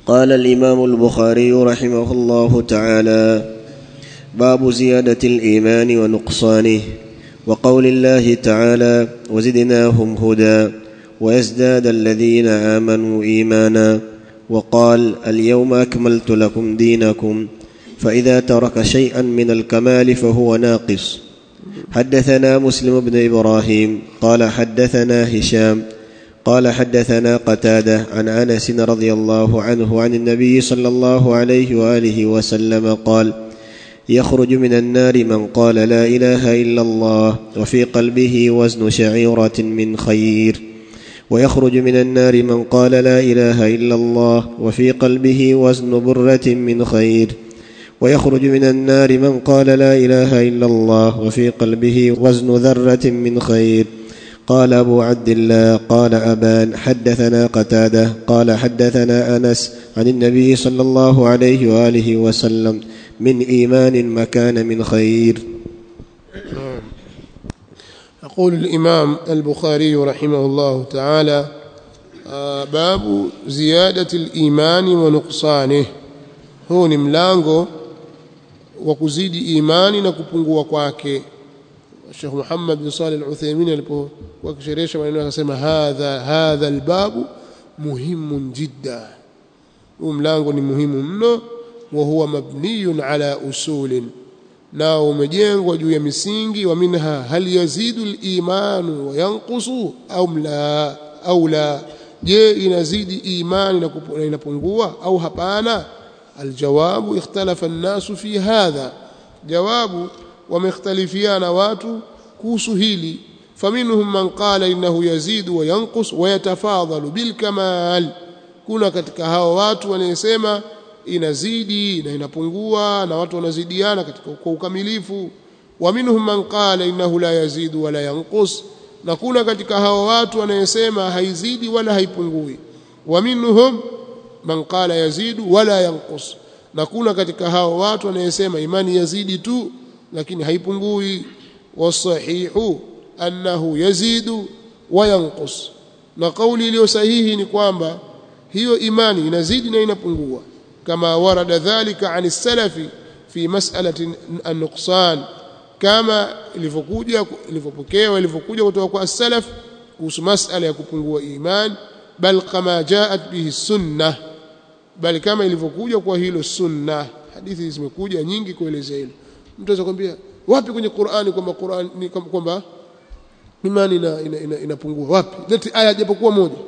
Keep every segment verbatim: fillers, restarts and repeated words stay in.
قال الإمام البخاري رحمه الله تعالى: باب زيادة الإيمان ونقصانه، وقول الله تعالى: وزدناهم هدى ويزداد الذين آمنوا إيمانا. وقال: اليوم أكملت لكم دينكم، فإذا ترك شيئا من الكمال فهو ناقص. حدثنا مسلم بن إبراهيم قال حدثنا هشام قال حدثنا قتادة عن أنس رضي الله عنه عن النبي صلى الله عليه وآله وسلم قال: يخرج من النار من قال لا إله إلا الله وفي قلبه وزن شعيرة من خير، ويخرج من النار من قال لا إله إلا الله وفي قلبه وزن برة من خير، ويخرج من النار من قال لا إله إلا الله وفي قلبه وزن ذرة من خير. قال أبو عبد الله قال أبان حدثنا قتادة قال حدثنا أنس عن النبي صلى الله عليه وآله وسلم: من إيمان مكان من خير. يقول الإمام البخاري رحمه الله تعالى: باب زيادة الإيمان ونقصانه. هو ni mlango wa kuzidi imani na kupungua kwake. Sheikh Muhammad bin Salih al-Uthaymeen alipokuwa akisherehesha maneno akasema: hadha hadha albabu muhimun jidda. Huu mlango ni muhimu mno, wa huwa mabniyun ala usulin, na umejengwa juu ya misingi. Wa minha hal yazidu al-imanu wa yanqusu au la au la, je inazidi imani na inapungua au hapana? Aljawabu: ikhtalafa an-nasu fi hadha. Jawabu: wamekhtalifiana watu kuhusu hili. Faminhum man qala innahu yazidu wa yanqus wa yatafadalu bil kamal. Kuna katika hao watu wanasema inazidi na inapungua, na watu wanazidiana katika kwa ukamilifu. Wa minhum man qala innahu la yazidu wala yanqus, na kuna katika hao watu wanasema haizidi wala haipungui. Wa minhum man qala yazidu wala yanqus, na kuna katika hao watu wanasema imani yazidi tu lakini haipungui. Wasahihu annahu yazidu wa yanqus, na kauli iliyo sahihi ni kwamba hiyo imani inazidi na inapungua, kama warada dhalika ani salafi fi mas'alati an-nuqsan, kama ilivyokuja ilivyopokewa ilivyokuja kutoka kwa salaf kuhusu mas'ala ya kupungua imani. Bal kama jaat bihi sunnah, bali kama ilivyokuja kwa hilo sunna. Hadithi zimekuja nyingi kuelezea hilo. Mtu anaweza kwambia wapi kwenye Qur'ani kwamba Qur'ani ni kwamba imani ina, ina, ina, inapungua? Wapi? Leti aya japokuwa moja.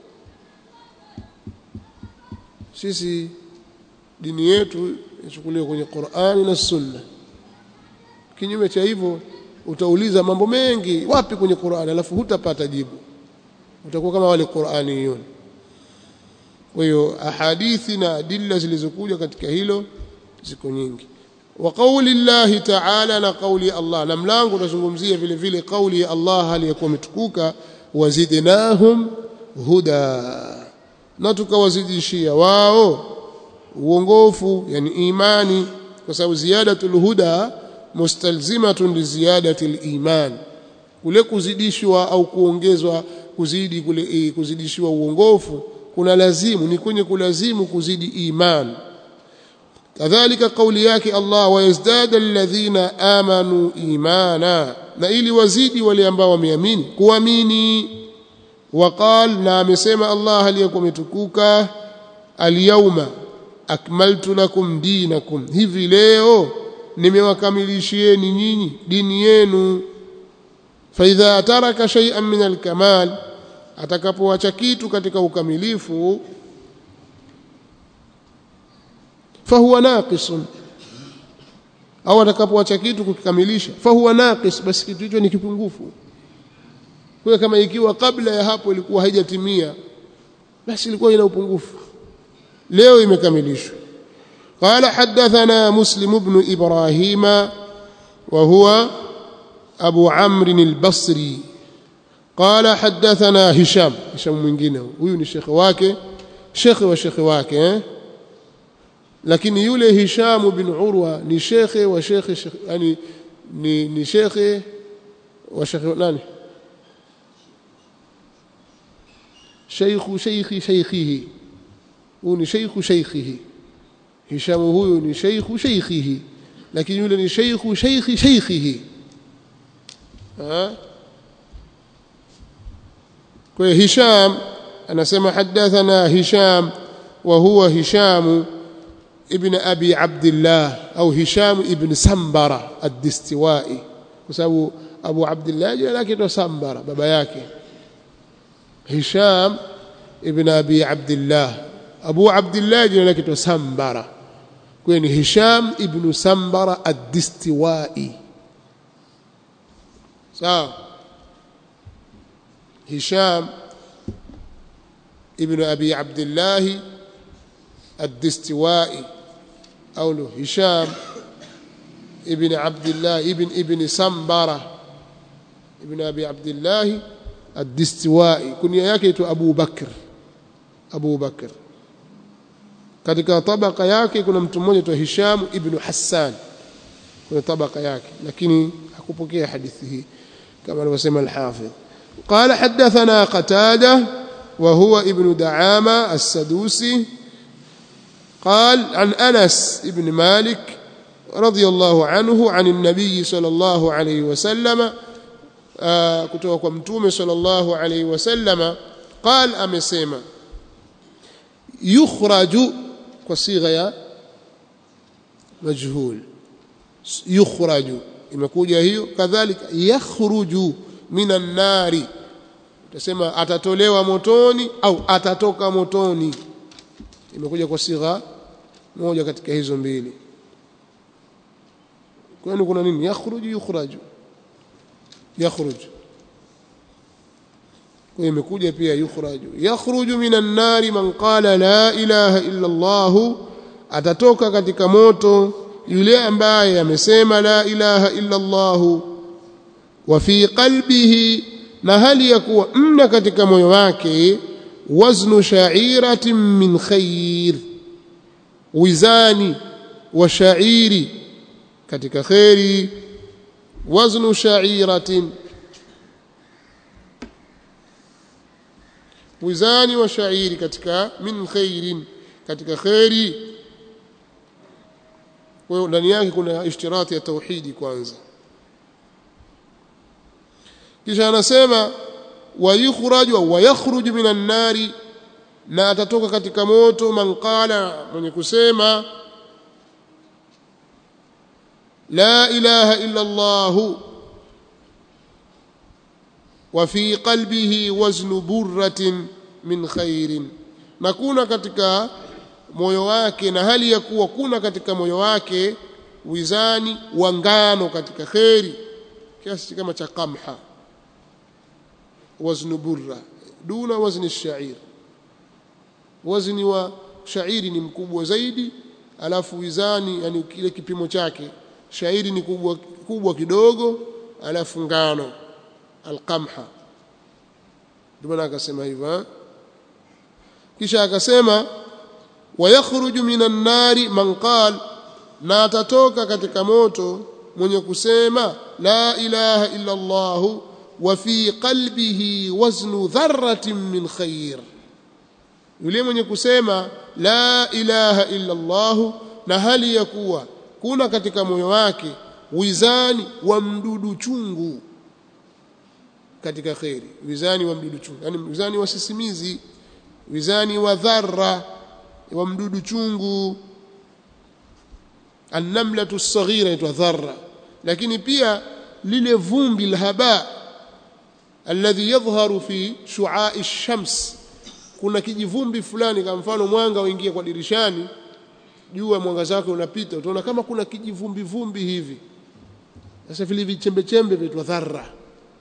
Sisi dini yetu ichukuliwe kwenye Qur'ani na sunna. Kinyume cha hivyo utauliza mambo mengi wapi kwenye Qur'ani, alafu hutapata jibu, utakuwa kama wale Qur'aniyun. Kwa hiyo ahadithi na adilla zilizokuja katika hilo ziko nyingi. Wa qauli llahi ta'ala, na qauli Allah. Na mlango utazungumzia vile vile qauli ya Allah aliyokuwa mtukuka: wazidnahum huda, na tukawazidishia wao uongofu, yani imani, kwa sababu ziyadatul huda mustalzimatun li ziyadatil iman. Kule kuzidishwa au kuongezwa, kuzidi kule kuzidishiwa uongofu kuna lazimu, ni kwenye kulazimu kuzidi iman. Kadhalika kauli yake Allah: wayazdada alladhina amanu imana, na ili wazidi wale ambao wameamini kuamini. Waqal, na amesema Allah aliyekuwa mtukuka: alyawma akmaltu lakum dinakum, hivi leo nimewakamilishieni nyinyi dini yenu. Fa idha taraka shay'an min alkamal, atakapoacha kitu katika ukamilifu, fahuwa naqisun, au atakapoacha kitu kukamilisha, fahuwa naqis, basi kitu hicho ni kipungufu. Kwa kama ikiwa kabla ya hapo ilikuwa haijatimia, basi ilikuwa ina upungufu, leo imekamilishwa. Qala hadathana Muslim ibn Ibrahim wa huwa Abu Amr al-Basri qala hadathana Hisham. Hisham mwingine huyu ni shekhi wake, shekhi wa shekhi wake eh? Lakini yule Hisham bin Urwa ni shekhi wa shekhi, yani ni ni shekhi wa shekhi nani, shaykhu shaykhi shaykhihi, huyu ni sheikhu sheikhihi Hisham huyu ni sheikhu sheikhihi lakini yule ni sheikhu sheikhi sheikhihi ha kwa Hisham anasema hadathana Hisham wa huwa Hisham ibn Abi Abdullah au Hisham ibn Sambara ad-Distiwai kwa sababu Abu Abdullah jina lake ndo Sambara baba yake Hisham ibn Abi Abdullah Abu Abdullah jina lake ndo Sambara kwa ni Hisham ibn Sambara ad-Distiwai sawa Hisham ibn Abi Abdullah ad-Distiwai au له هشام ابن عبد الله ابن ابن سمبرة ابن أبي عبد الله الدستوائي كنيا yake tu Abu Bakr Abu Bakr katika tabaka yake kuna mtu mmoja tu Hisham ibn Hassan kuna tabaka yake lakini hakupokea hadithi hii kama alivyosema al-Hafidh قال حدثنا قتادة وهو ابن دعامة السدوسي قال عن أنس بن مالك رضي الله عنه عن النبي صلى الله عليه وسلم kutoka kwa mtume sallallahu alayhi wasallam قال amesema yukhraju kwa sigha ya majhul yukhraju imekuja hiyo kadhalika yakhruju minan nari utasema atatolewa motoni au atatoka motoni imekuja kwa sigha moja katika hizo mbili kwani kuna nini yakhruju yukhraju yakhruju kwa imekuja pia yukhraju yakhruju minan nari man qala la ilaha illa Allah atatoka katika moto yule ambaye amesema la ilaha illa Allah wa fi qalbihi na hali ya kuwa mna katika moyo wake waznu sha'iratin min khair wizani wa sha'iri katika khairi waznu sha'iratin wizani wa sha'iri katika min khairin katika khairi kwa hiyo ndani yake kuna ishtirati ya tauhidi kwanza kisha anasema wa yukhraju wa yakhruju minan nari na atatoka katika moto man qala mwenye kusema la ilaha illa Allah wa fi qalbihi waznu burratin min khairin na kuna katika moyo wake na hali ya kuwa kuna katika moyo wake wizani wa ngano katika khairi kiasi kama cha qamha waznu burra duna wazni ash-sha'ir wazni wa shairi ni mkubwa zaidi alafu wizani yani kile kipimo chake shairi ni kubwa kubwa kidogo alafu ngano alqamha ndio akasema hivyo kisha akasema wayakhruju minan nari man qal na atatoka katika moto mwenye kusema la ilaha illa Allah wa fi qalbihi waznu dharratin min khair yule mwenye kusema la ilaha illa Allah na hali ya kuwa kuna katika moyo wake wizani wa mdudu chungu katika khairi wizani wa mdudu chungu yani wizani wa sisimizi wizani wa dharra wa mdudu chungu an-namlatu as-saghira itwa dharra lakini pia lile vumbi alhaba alladhi yadhharu fi shu'a'i ash-shams kuna kijivumbi fulani kama mfano mwanga uingie kwa dirishani jua mwangaza wake unapita utaona kama kuna kijivumbi vumbi hivi sasa vile vichembe chembe vitwa dharra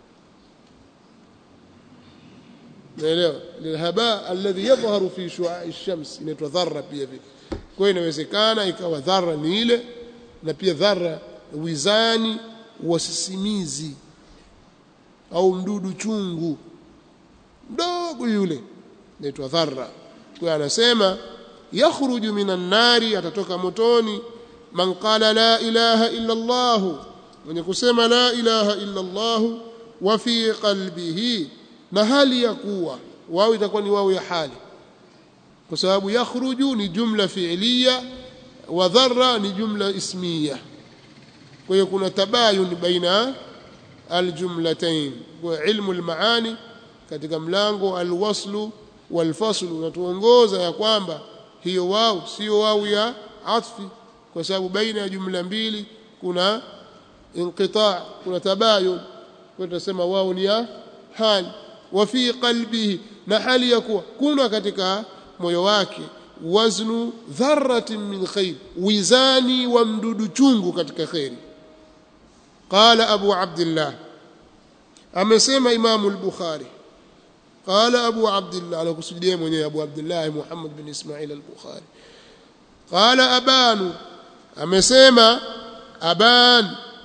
naelewa lilhaba alladhi yadhharu fi shu'a'i ash-shams inaitwa dharra pia vile kwa inawezekana ikawa dharra ni ile na pia dharra wizani wa sisimizi au mdudu chungu mdogo yule inaitwa dharra kwa anasema yakhruju minan nari atatoka motoni man qala la ilaha illa Allah mwenye kusema la ilaha illa Allah wa fi qalbihi na hali ya kuwa wao itakuwa ni wao ya hali kwa sababu yakhruju ni jumla fi'liya wa dharra ni jumla ismiya. Kwa hiyo kuna tabayun baina aljumlatayn. Kwa ilmu almaani katika mlango alwaslu walfaslu unatuongoza ya kwamba hiyo wao sio wao ya atfi, kwa sababu baina ya jumla mbili kuna inqita', kuna tabayun. Kwa tunasema wao ni ya hal. Wa fi qalbihi, na hali ya kuwa kuna katika moyo wake waznu dharratin min khair, wizani wa mdudu chungu katika khairi. Qala Abu Abdullah, amesema Imam al-Bukhari, qala Abu Abdullah, anakusudia mwenyewe Abu Abdullah Muhammad bin Ismail al-Bukhari. Qala Aban, amesema Aban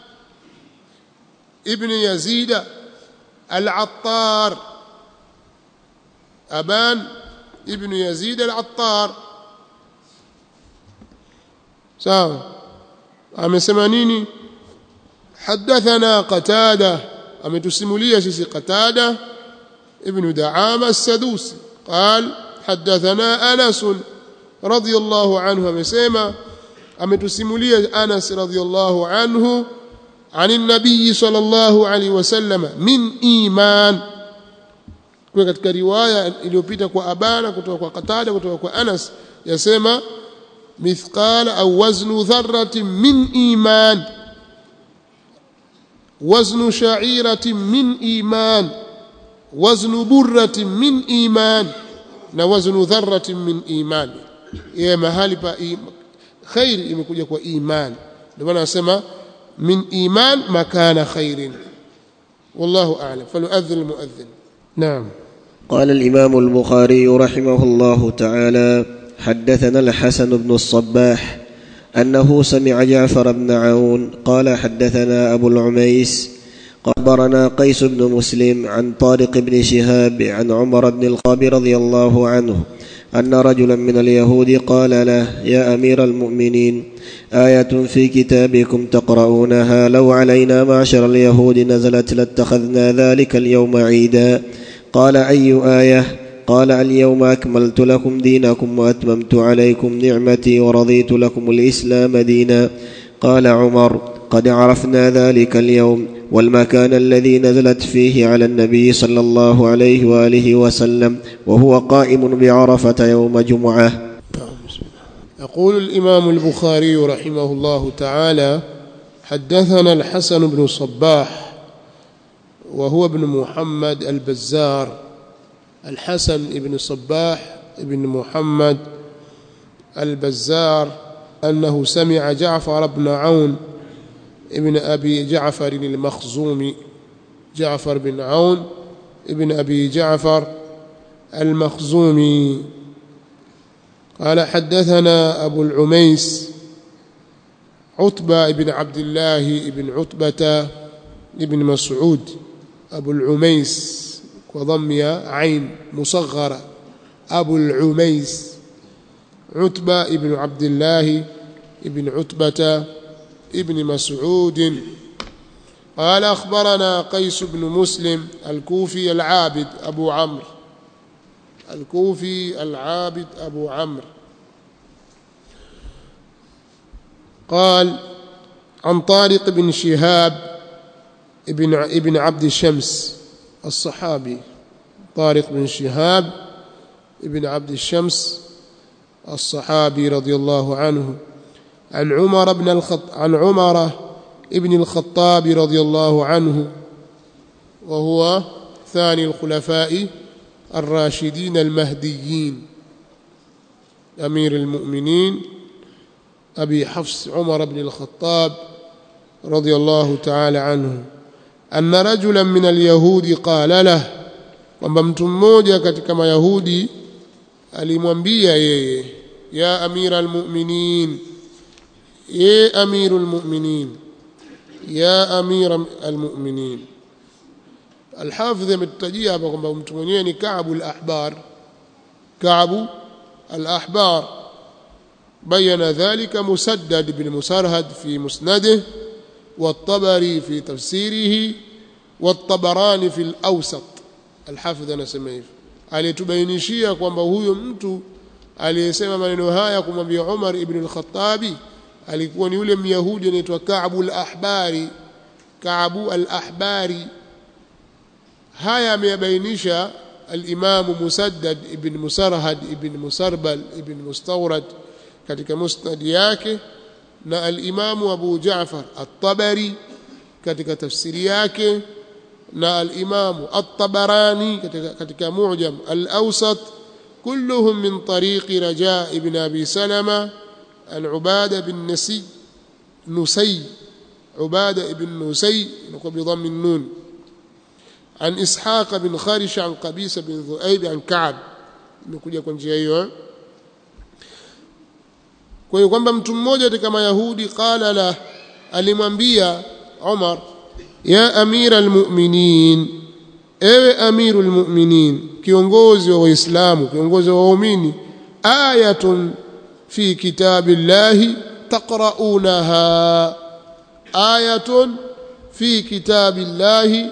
ibn Yazid al-Attar, Aban ibn Yazid al-Attar. sawa. Amesema nini? حدثنا قتادة، أمتسمولية سيسي قتادة ابن دعامة السدوسي قال حدثنا أنس رضي الله عنه، أمسيما أمتسمولية أنس رضي الله عنه عن النبي صلى الله عليه وسلم من إيمان. kwa katika riwaya iliyopita kwa Abana kutoka kwa Qatada kutoka kwa Anas yasema mithqala au waznu dharratin min iman, waznu sha'iratin min iman, waznu burratin min iman, na waznu dharratin min iman. Yeye mahali pa khair imekuja kwa iman, ndio maana anasema min iman makana khairin. wallahu a'lam. falyu'adhdhin almu'adhdhin. Naam. قال الإمام البخاري رحمه الله تعالى: حدثنا الحسن بن الصباح أنه سمع جعفر بن عون قال حدثنا أبو العميس خبرنا قيس بن مسلم عن طارق بن شهاب عن عمر بن الخطاب رضي الله عنه أن رجلا من اليهود قال له: يا أمير المؤمنين، آية في كتابكم تقرؤونها لو علينا معشر اليهود نزلت لاتخذنا ذلك اليوم عيدا. قال: أي آية؟ قال: اليوم أكملت لكم دينكم وأتممت عليكم نعمتي ورضيت لكم الإسلام دينا. قال عمر: قد عرفنا ذلك اليوم والمكان الذي نزلت فيه على النبي صلى الله عليه وآله وسلم وهو قائم بعرفة يوم جمعة. يقول الإمام البخاري رحمه الله تعالى: حدثنا الحسن بن صباح وهو ابن محمد البزار، الحسن ابن صباح ابن محمد البزار، أنه سمع جعفر بن عون ابن أبي جعفر المخزومي، جعفر بن عون ابن أبي جعفر المخزومي قال: حدثنا أبو العميس عتبة ابن عبد الله ابن عتبة ابن مسعود، أبو العميس وضم عين مصغرة، أبو العميس عتبة ابن عبد الله ابن عتبة ابن مسعود قال: أخبرنا قيس بن مسلم الكوفي العابد أبو عمرو، الكوفي العابد أبو عمرو قال: عن طارق بن شهاب ابن ابن عبد الشمس الصحابي، طارق بن شهاب ابن عبد الشمس الصحابي رضي الله عنه، عن عمر بن الخط عن عمر ابن الخطاب رضي الله عنه، وهو ثاني الخلفاء الراشدين المهديين، أمير المؤمنين أبي حفص عمر بن الخطاب رضي الله تعالى عنه، أن رجلا من اليهود قال له، kwamba mtu mmoja katika mayahudi alimwambia yeye: ya amira almu'minin, ye amirul mu'minin, ya amira almu'minin. Alhafidh ametajia hapa kwamba mtu mwenyewe ni Ka'b al-Ahbar, Ka'b al-Ahbar. bayana dhalika Musaddad bin Musarhad fi musnadihi والطبري في تفسيره والطبراني في الأوسط. الحافظ anasema hivi, alitubainishia kwamba huyo mtu aliyesema maneno haya kumwambia Umar ibn al-Khattabi alikuwa ni yule Myahudi anaitwa Ka'b al-Ahbari. Ka'b al-Ahbari haya ameyabainisha al-Imam Musaddad ibn Musarhad ibn Musarbal ibn Mustawrad katika musnad yake, na al-Imam Abu Ja'far at-Tabari katika tafsiri yake, na al-Imam at-Tabarani katika katika Mu'jam al-Awsat, kulluhum min tariqi Raja' ibn Abi Salama an Ubada bin Nasi Nusay Ubada ibn Nusay kwa bidhamm an-nun an Ishaq bin Kharish an Qabisa bin Dhu'ayb an Ka'b. Imekuja kwa njia hiyo. Kwa hiyo kwamba mtu mmoja katika Mayahudi qala la, alimwambia Umar, ya amira almu'minin, ewe amirul mu'minin, kiongozi wa Waislamu, kiongozi wa waumini, ayatun fi kitabillahi taqra'unaha, ayatun fi kitabillahi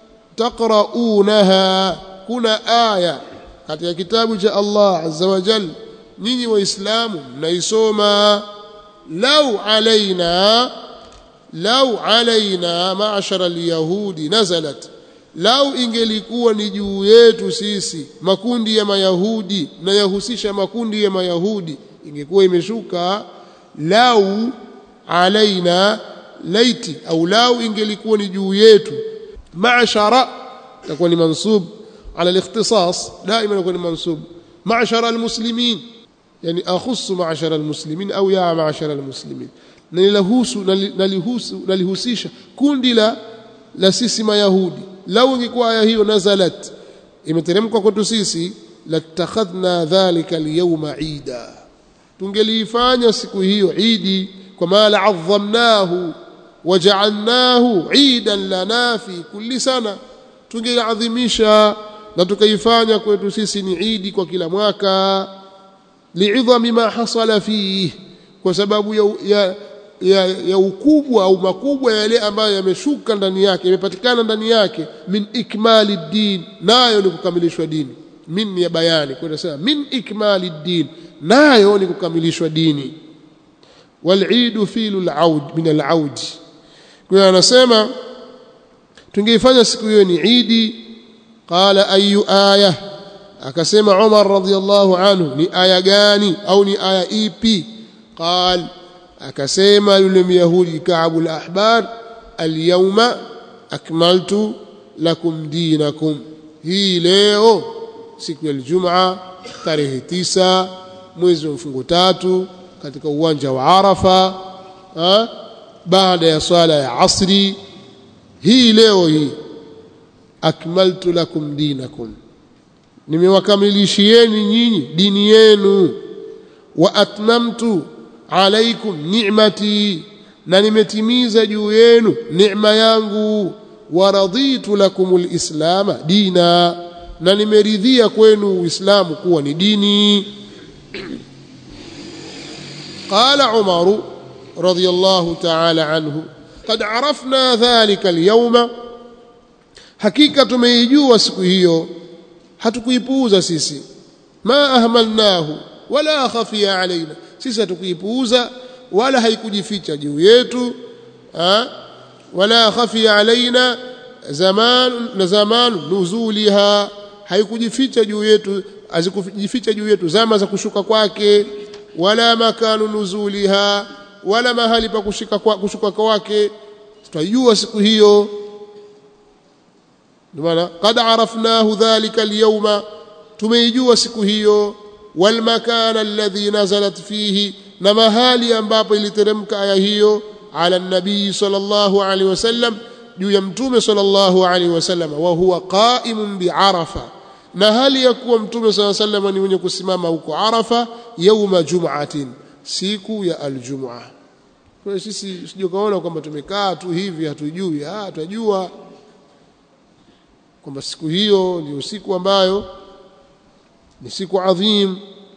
taqra'unaha, kuna aya katika kitabu cha Allah azza wa jalla nyinyi waislamu mnaisoma. Lau alaina lau alaina ma'ashara al-yahudi nazalat, lau ingelikuwa ni juu yetu sisi makundi ya Mayahudi, na yahusisha makundi ya Mayahudi, ingekuwa imeshuka. Lau alaina, laiti au lau ingelikuwa ni juu yetu. Ma'ashara takuwa ni mansub ala al-ikhtisas, daima inakuwa ni mansub. Ma'ashara al-muslimin, yani akhussu ma'ashara al-muslimin au ya ma'ashara al-muslimin, nalihusu nalihusu nalihusisha kundi la la sisi Mayahudi. Lau ingekuwa aya hiyo nazalat, imeteremka kwetu sisi, latakhadhna dhalika al-yawma ida, tungelifanya siku hiyo idi, kwa maana azamnahu waja'alnahu idan lana fi kulli sana, tungeadhimisha na tukaifanya kwetu sisi ni idi kwa kila mwaka. Li'idhami ma hasala fihi, kwa sababu ya, ya, ya, ya ukubwa au makubwa yale ambayo yameshuka ndani yake, yamepatikana ndani yake. Min ikmali din, nayo ni kukamilishwa dini. Min ya bayani, kwa nasema min ikmali din, nayo ni kukamilishwa dini. Wal-eidu filu al-aud min al-aud, kwa anasema tungeifanya siku hiyo ni idi. Qala ayu aya, akasema Umar radhiyallahu anhu, ni aya gani au ni aya ipi? Qal, akasema yule Myahudi Ka'b al-Ahbar, al-yawma akmaltu lakum dinakum, hii leo siku ya Ijumaa tarehe tisa mwezi wa mfungo tatu katika uwanja wa Arafa, ha? baada ya swala ya asri, hii leo hii akmaltu lakum dinakum, nimewakamilishieni nyinyi dini yenu. Wa atmamtu alaykum ni'mati, na nimetimiza juu yenu neema yangu. Wa raditu lakumul islama dina, na nimeridhia kwenu Uislamu kuwa ni dini. Qala Umar radiyallahu ta'ala anhu, qad arafna dhalika al-yawma, hakika tumeijua siku hiyo, hatukuipuuza sisi. Ma ahmalnahu wala khafiya alaina, sisi hatukuipuuza wala haikujificha juu yetu. Ha? Wala khafiya alaina zaman na zaman nuzuliha, haikujificha juu yetu, azikujificha juu yetu zama za kushuka kwake. Wala makanu nuzuliha, wala mahali pa kushika kwa kushuka kwake, tutajua siku hiyo. Maana qad arafnahu dhalika al-yawma, tumeijua siku hiyo. Wal makana alladhi nazalat fihi, na mahali ambapo iliteremka aya hiyo. Ala nabii sallallahu alaihi wasallam, juu ya mtume sallallahu alaihi wasallam. Wa huwa qa'imun bi Arafa, na hali ya kuwa mtume sallallahu alaihi wasallam ni mwenye kusimama huko Arafa. Yawma jum'atin, siku ya al-jum'a. Kwa sisi sije kaona kwamba tumekaa tu hivi hatujui. Ah, tunajua kwamba siku hiyo ndio siku ambayo ni siku adhim.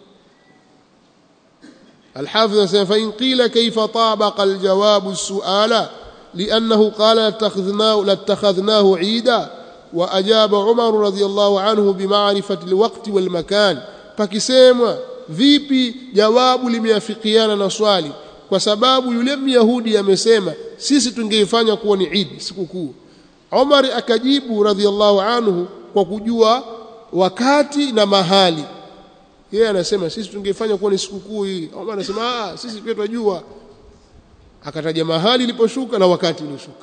الحافظ سيقول فإن قيل كيف طابق الجواب السؤال لأنه قال لاتخذناه, لاتخذناه عيدا، وأجاب عمر رضي الله عنه بمعرفة الوقت والمكان. فكسيما vipi jawabu limeafikiana na swali kwa sababu yule Myahudi amesema sisi tungeifanya kuwa ni Eid sikukuu. Umar akajibu radhiallahu anhu kwa kujua wakati na mahali. Yeye anasema sisi tungeifanya kuwa ni sikukuu hii. Umar anasema ah sisi pia tunajua. Akataja mahali iliposhuka na wakati ulioshuka.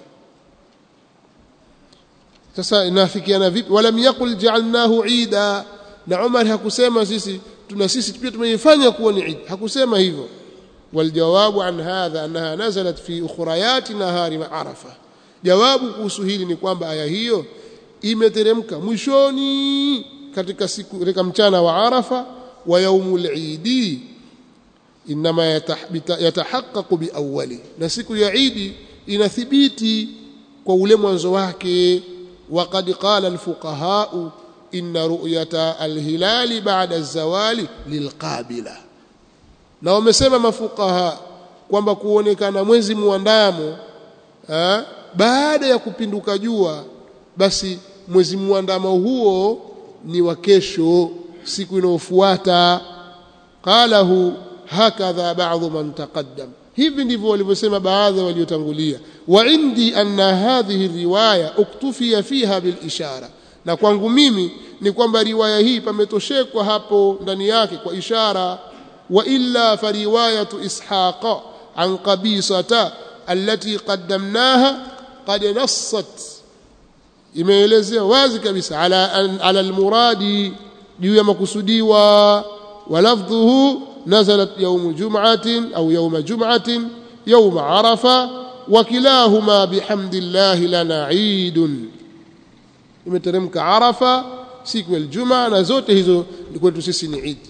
Sasa inafikiana vipi? Wala miyaqul ja'alnahu Eida, na Umar hakusema sisi tuna sisi pia tumeifanya kuwa ni Eid, hakusema hivyo. Waljawabu an hadha annaha nazalat fi ukhrayat nahari Arafa. Jawabu kuhusu hili ni kwamba aya hiyo imeteremka mwishoni katika siku katika mchana wa Arafa wa yaumul Eid, inma yatahaqqaqu bi awwali, na siku ya Eid inathibiti kwa ule mwanzo wake. وقد قال الفقهاء إن رؤية الهلال بعد الزوال للقابلة. na wamesema mafuqaha kwamba kuonekana mwezi muandamo eh, baada ya kupinduka jua, basi mwezi muandamo huo ni wa kesho, siku inayofuata. qalahu hakadha ba'dhu man taqaddam, hivi ndivyo walivyosema baadhi waliotangulia. Wa indi anna hadhihi riwaya uktufiya fiha bil ishara, na kwangu mimi ni kwamba riwaya hii pametoshekwa hapo ndani yake kwa ishara. Wa illa fa riwayatu ishaq an qabisata allati qaddamnaha qad nassat, imeelezea wazi kabisa ala ala almuradi, juu ya makusudiwa. Wa lafdhuhu nazalat yawm jum'atin au yawm jum'atin yawm arafa wa kilahuma bihamdillahi lana eidun, imeteremka Arafa siku ya Ijumaa, na zote hizo ni kwetu sisi ni Eid.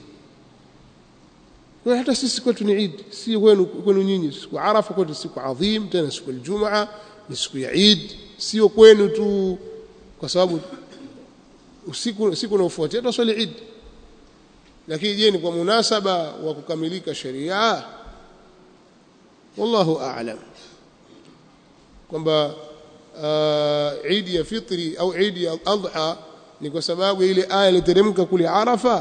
Kwa hata sisi kwetu ni Eid, si kwenu kwenu nyinyi. Siku Arafa kwetu siku adhim, tena siku ya Ijumaa ni siku ya Eid, sio kwenu tu kwa sababu usiku siku unaofuatia tusali Eid. Lakini je, ni kwa munasaba wa kukamilika sharia? Wallahu a'lam. Kwamba uh, Eid ya fitri au Eid ya adha ni kwa sababu ile aya iliteremka kule Arafa,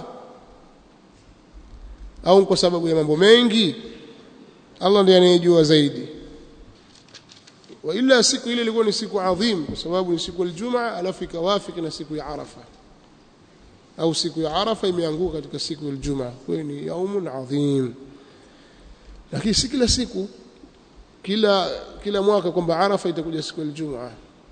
au kwa sababu ya mambo mengi, Allah ndiye anayejua zaidi. Wa illa siku ile ilikuwa ni siku adhim kwa sababu ni siku ya Ijumaa, alafu ikawafiki na siku ya Arafa, au siku ya Arafa imeanguka katika siku ya Ijumaa, kwa ni yaumun adhim. Lakini si kila siku, kila kila mwaka kwamba Arafa itakuja siku ya Ijumaa.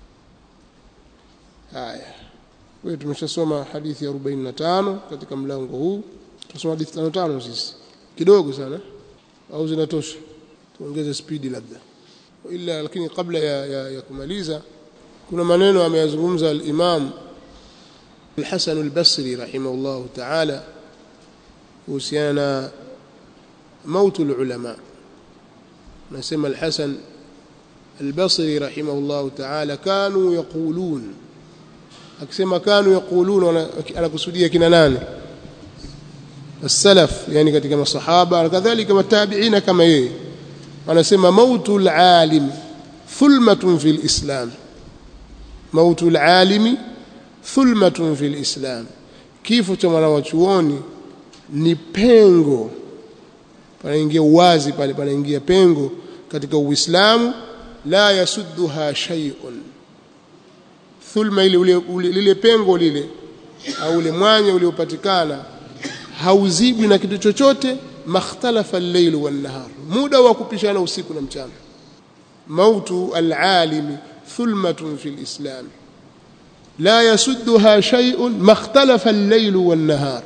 Haya, wewe tumeshasoma hadithi ya arobaini na tano katika mlango huu. Tusoma hadithi tano tano sisi kidogo sana, au zinatosha? Tuongeze speed labda ila. Lakini kabla ya, ya, ya kumaliza, kuna maneno ameyazungumza al-Imam al-Hasan al-Basri rahimahullah ta'ala kuhusiana mautu al-ulama. Nasema al-Hasan al-Basri rahimahullah ta'ala kanu yaqulun, akisema kanu yaqulun anakusudia kina nani? As-salaf, yani katika masahaba na kadhalika matabiina kama yeye. Anasema mautu al-alim thulmatun fil islam, mautu al-alimi thulmatun fil islam, kifo cha mwanachuoni ni pengo, panaingia uwazi pale, panaingia pengo katika Uislamu. La yasudduha shay'un, thulma ile lile pengo lile au ule mwanya uliopatikana hauzibwi na kitu chochote. Makhtalafa al-layl wan-nahar, muda wa kupishana usiku na mchana. Mautu al-alimi thulmatun fil islam la yasudduha shay'un makhtalafa al-layl wan-nahar,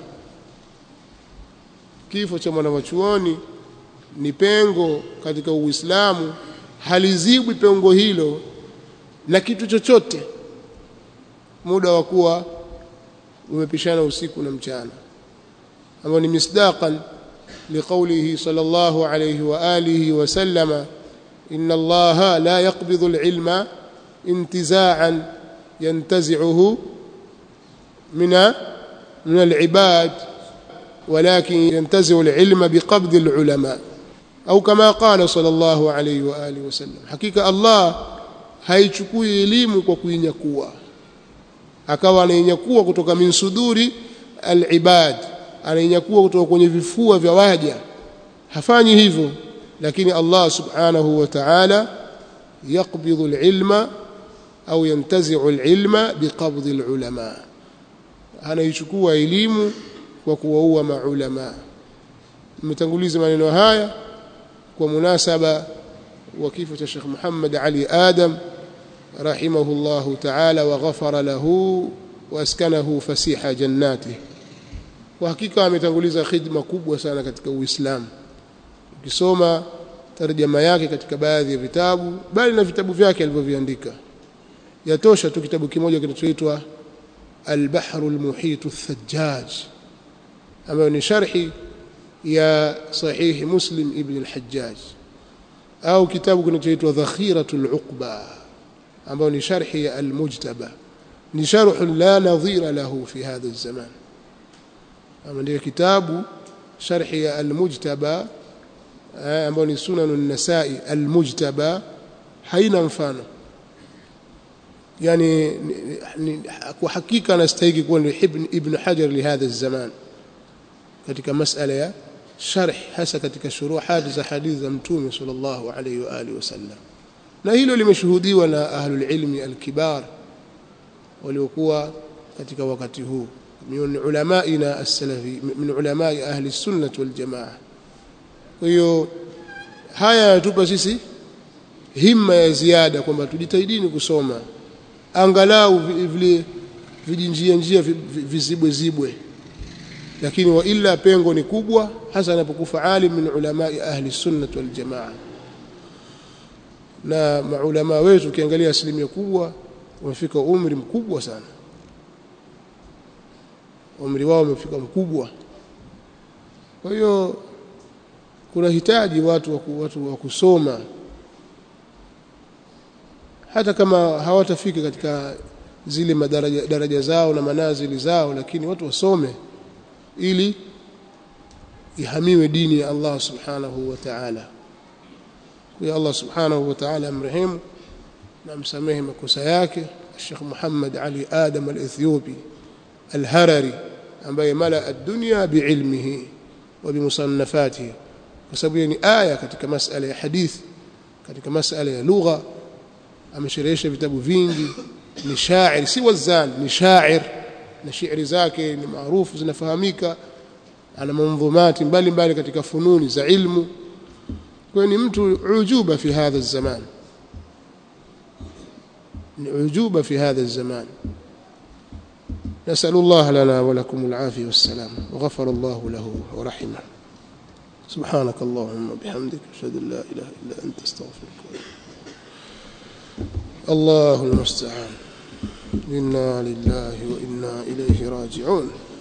kifo cha mwanachuoni ni pengo katika Uislamu, halizibwi pengo hilo na kitu chochote, muda wa kuwa umepishana usiku na mchana. Ambao ni misdaqan liqawlihi sallallahu alayhi wa alihi wa sallama, inna Allaha la yaqbidhu al-ilma intiza'an yantazi'uhu min min al-ibad walakin yantazi'u al-ilma biqabd al-ulama, au kama qala sallallahu alayhi wa alihi wa sallam, hakika Allah haichukui elimu kwa kuinyakua, akawa anainyakua kutoka min suduri al-ibad, anainyakua kutoka kwenye vifua vya waja, hafanyi hivyo. Lakini Allah subhanahu wa ta'ala yaqbidhu al-ilma au yantazi'u al-ilma biqabdhi al-ulama, anaichukua elimu kwa kuwaua maulama. Nimetanguliza maneno haya kwa munasaba wa kifo cha Sheikh Muhammad Ali Adam rahimahullahu ta'ala wa ghafara lahu wa askanahu fasiha jannati. Kwa hakika ametanguliza khidma kubwa sana katika Uislamu. Ukisoma tarjama yake katika baadhi ya vitabu, bali na vitabu vyake alivyoviandika, yatosha tu kitabu kimoja kinachoitwa Al-Bahr al-Muhit al-Thajjaj, ambayo ni sharhi ya Sahih Muslim ibn al-Hajjaj, au kitabu kinachoitwa Dhakhiratul Uqba, ambayo ni sharhi ya Al-Mujtaba. Ni sharh la nadhira lahu fi hadha az-zaman. Ama ndio kitabu sharhi ya Al-Mujtaba ambayo ni Sunan an-Nasa'i Al-Mujtaba, haina mfano. Yani kwa hakika anastahili kuwa ni Ibn Ibn Hajar li hadha az-zaman katika masala ya sharh, hasa katika shuruhat za hadithi za Mtume sallallahu alayhi wa alihi wasallam. Na hilo limeshuhudiwa na ahlul ilmi al-kibar waliokuwa katika wakati huu min ulamaina as-salafi, min ulamai ahli sunnah wal jamaa. Kwa hiyo haya yatupa sisi himma ya ziada kwamba tujitahidini kusoma angalau vile vijinjia njia vizibwe zibwe, lakini wa illa pengo ni kubwa, hasa anapokufa alim min ulamai ahli sunnah wal jamaa. Na maulama wetu ukiangalia asilimia kubwa wamefika umri mkubwa sana, umri wao umefika mkubwa. Kwa hiyo kuna hitaji watu wa watu wa kusoma, hata kama hawatafika katika zile madaraja daraja zao na manazili zao, lakini watu wasome ili ihamiwe dini ya Allah subhanahu wa ta'ala. Kwa Allah subhanahu wa ta'ala amrehemu na msamehe makosa yake Sheikh Muhammad Ali Adam al-Ethiopi al-Harari, ambaye mala ad-dunya biilmihi wa bimusannafatihi, kwa sababu ni aya katika masala ya hadithi, katika masala ya lugha. Amesherehesha vitabu vingi, ni shairi, si wazan, ni shair, na shairi zake ni maarufu, zinafahamika. Ana manzumati mbalimbali katika fununi za ilmu. Kwa ni mtu ujuba fi hadha az-zaman, ni ujuba fi hadha az-zaman. نسأل الله لنا ولكم العافية والسلام وغفر الله له ورحمه. سبحانك اللهم وبحمدك أشهد أن لا إله إلا أنت أستغفرك. الله المستعان. إنا لله وإنا إليه راجعون.